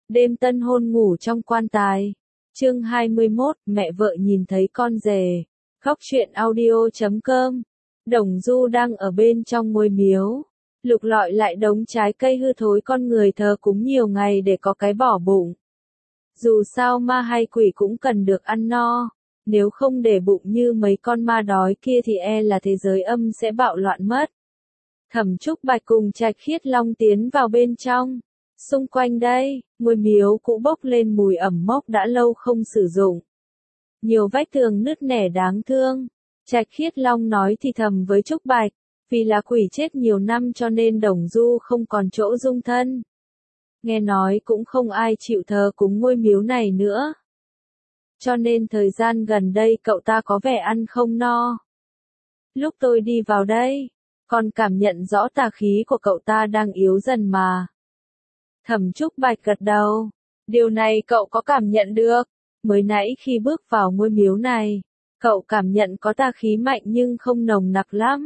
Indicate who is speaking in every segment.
Speaker 1: Đêm tân hôn ngủ trong quan tài. Chương 21, mẹ vợ nhìn thấy con rể. Góc truyện audio.com. Đồng Du đang ở bên trong ngôi miếu, lục lọi lại đống trái cây hư thối con người thờ cúng nhiều ngày để có cái bỏ bụng. Dù sao ma hay quỷ cũng cần được ăn no, nếu không để bụng như mấy con ma đói kia thì e là thế giới âm sẽ bạo loạn mất. Thẩm Trúc Bạch cùng Trạch Khiết Long tiến vào bên trong. Xung quanh đây, ngôi miếu cũ bốc lên mùi ẩm mốc đã lâu không sử dụng. Nhiều vách tường nứt nẻ đáng thương. Trạch Khiết Long nói thì thầm với Trúc Bạch, vì là quỷ chết nhiều năm cho nên Đồng Du không còn chỗ dung thân. Nghe nói cũng không ai chịu thờ cúng ngôi miếu này nữa. Cho nên thời gian gần đây cậu ta có vẻ ăn không no. Lúc tôi đi vào đây, còn cảm nhận rõ tà khí của cậu ta đang yếu dần mà. Thẩm Trúc Bạch gật đầu. Điều này cậu có cảm nhận được. Mới nãy khi bước vào ngôi miếu này, cậu cảm nhận có tà khí mạnh nhưng không nồng nặc lắm.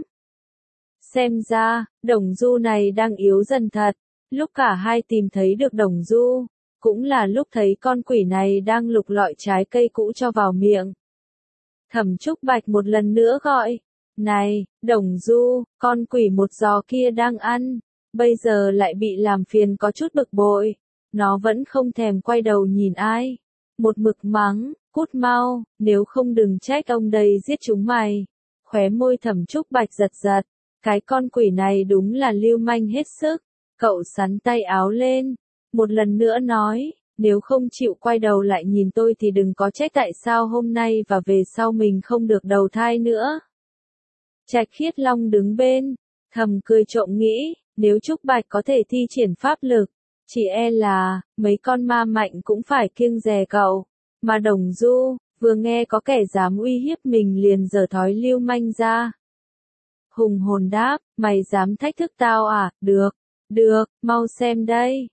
Speaker 1: Xem ra, Đồng Du này đang yếu dần thật. Lúc cả hai tìm thấy được Đồng Du, cũng là lúc thấy con quỷ này đang lục lọi trái cây cũ cho vào miệng. Thẩm Trúc Bạch một lần nữa gọi, này, Đồng Du, con quỷ một giò kia đang ăn, bây giờ lại bị làm phiền có chút bực bội. Nó vẫn không thèm quay đầu nhìn ai. Một mực mắng, cút mau, nếu không đừng trách ông đây giết chúng mày. Khóe môi Thẩm Trúc Bạch giật giật, cái con quỷ này đúng là lưu manh hết sức. Cậu sắn tay áo lên, một lần nữa nói, nếu không chịu quay đầu lại nhìn tôi thì đừng có trách tại sao hôm nay và về sau mình không được đầu thai nữa. Trạch Khiết Long đứng bên, thầm cười trộm nghĩ, nếu Trúc Bạch có thể thi triển pháp lực, chỉ e là, mấy con ma mạnh cũng phải kiêng dè cậu. Mà Đồng Du, vừa nghe có kẻ dám uy hiếp mình liền giở thói lưu manh ra. Hùng hồn đáp, mày dám thách thức tao à, được, mau xem đây,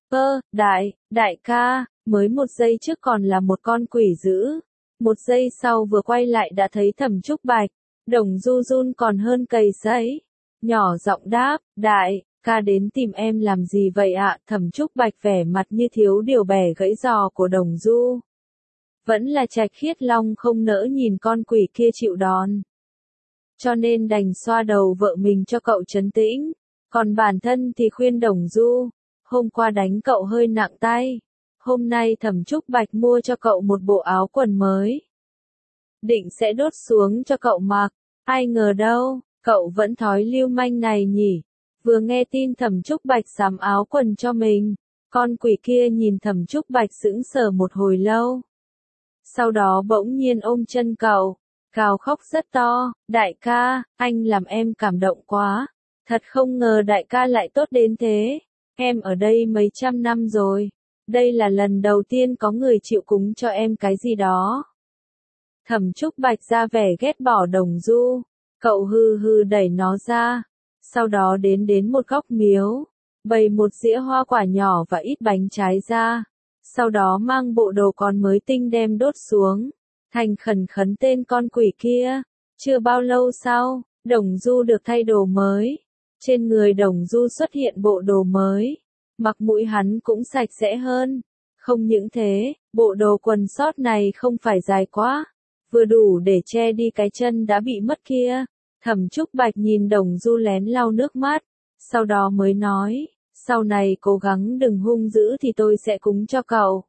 Speaker 1: đại ca, mới một giây trước còn là một con quỷ dữ. Một giây sau vừa quay lại đã thấy Thẩm Trúc Bạch. Đồng Du run còn hơn cầy sấy. Nhỏ giọng đáp, đại ca đến tìm em làm gì vậy ạ? Thẩm Trúc Bạch vẻ mặt như thiếu điều bẻ gãy giò của Đồng Du. Vẫn là Trạch Khiết Long không nỡ nhìn con quỷ kia chịu đòn. Cho nên đành xoa đầu vợ mình cho cậu trấn tĩnh. Còn bản thân thì khuyên Đồng Du, hôm qua đánh cậu hơi nặng tay. Hôm nay Thẩm Trúc Bạch mua cho cậu một bộ áo quần mới. Định sẽ đốt xuống cho cậu mặc, ai ngờ đâu, cậu vẫn thói lưu manh này nhỉ. Vừa nghe tin Thẩm Trúc Bạch sắm áo quần cho mình, con quỷ kia nhìn Thẩm Trúc Bạch sững sờ một hồi lâu. Sau đó bỗng nhiên ôm chân cậu, gào khóc rất to, đại ca, anh làm em cảm động quá. Thật không ngờ đại ca lại tốt đến thế. Em ở đây mấy trăm năm rồi. Đây là lần đầu tiên có người chịu cúng cho em cái gì đó. Thẩm Trúc Bạch ra vẻ ghét bỏ Đồng Du. Cậu hư hư đẩy nó ra. Sau đó đến một góc miếu. Bày một dĩa hoa quả nhỏ và ít bánh trái ra. Sau đó mang bộ đồ con mới tinh đem đốt xuống. Thành khẩn khấn tên con quỷ kia. Chưa bao lâu sau, Đồng Du được thay đồ mới. Trên người Đồng Du xuất hiện bộ đồ mới, mặc mũi hắn cũng sạch sẽ hơn. Không những thế, bộ đồ quần sót này không phải dài quá, vừa đủ để che đi cái chân đã bị mất kia. Thẩm Trúc Bạch nhìn Đồng Du lén lau nước mắt, sau đó mới nói, sau này cố gắng đừng hung dữ thì tôi sẽ cúng cho cậu.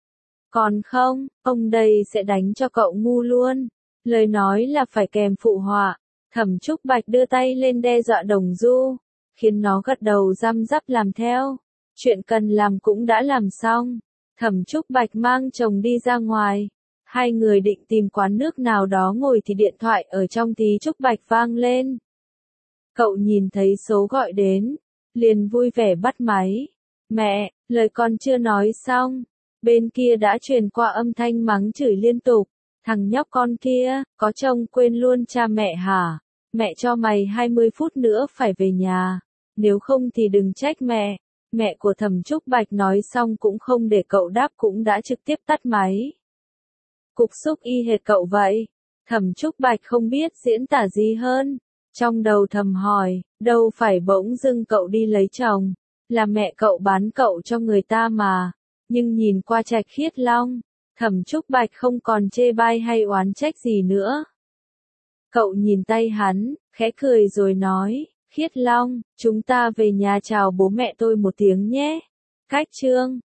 Speaker 1: Còn không, ông đây sẽ đánh cho cậu ngu luôn. Lời nói là phải kèm phụ họa. Thẩm Trúc Bạch đưa tay lên đe dọa Đồng Du, khiến nó gật đầu răm rắp làm theo. Chuyện cần làm cũng đã làm xong. Thẩm Trúc Bạch mang chồng đi ra ngoài. Hai người định tìm quán nước nào đó ngồi thì điện thoại ở trong tí Trúc Bạch vang lên. Cậu nhìn thấy số gọi đến, liền vui vẻ bắt máy. Mẹ, lời con chưa nói xong. Bên kia đã truyền qua âm thanh mắng chửi liên tục. Thằng nhóc con kia, có chồng quên luôn cha mẹ hả? Mẹ cho mày 20 phút nữa phải về nhà. Nếu không thì đừng trách mẹ. Mẹ của Thẩm Trúc Bạch nói xong cũng không để cậu đáp cũng đã trực tiếp tắt máy. Cục xúc y hệt cậu vậy. Thẩm Trúc Bạch không biết diễn tả gì hơn. Trong đầu thầm hỏi, đâu phải bỗng dưng cậu đi lấy chồng. Là mẹ cậu bán cậu cho người ta mà. Nhưng nhìn qua Trạch Khiết Long, Thẩm Trúc Bạch không còn chê bai hay oán trách gì nữa. Cậu nhìn tay hắn, khẽ cười rồi nói, Khiết Long, chúng ta về nhà chào bố mẹ tôi một tiếng nhé. Cách Trương.